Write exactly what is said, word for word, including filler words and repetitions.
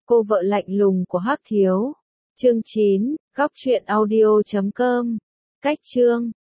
Cô vợ lạnh lùng của Hắc Thiếu. Chương chín, góc truyện audio chấm com. Cách chương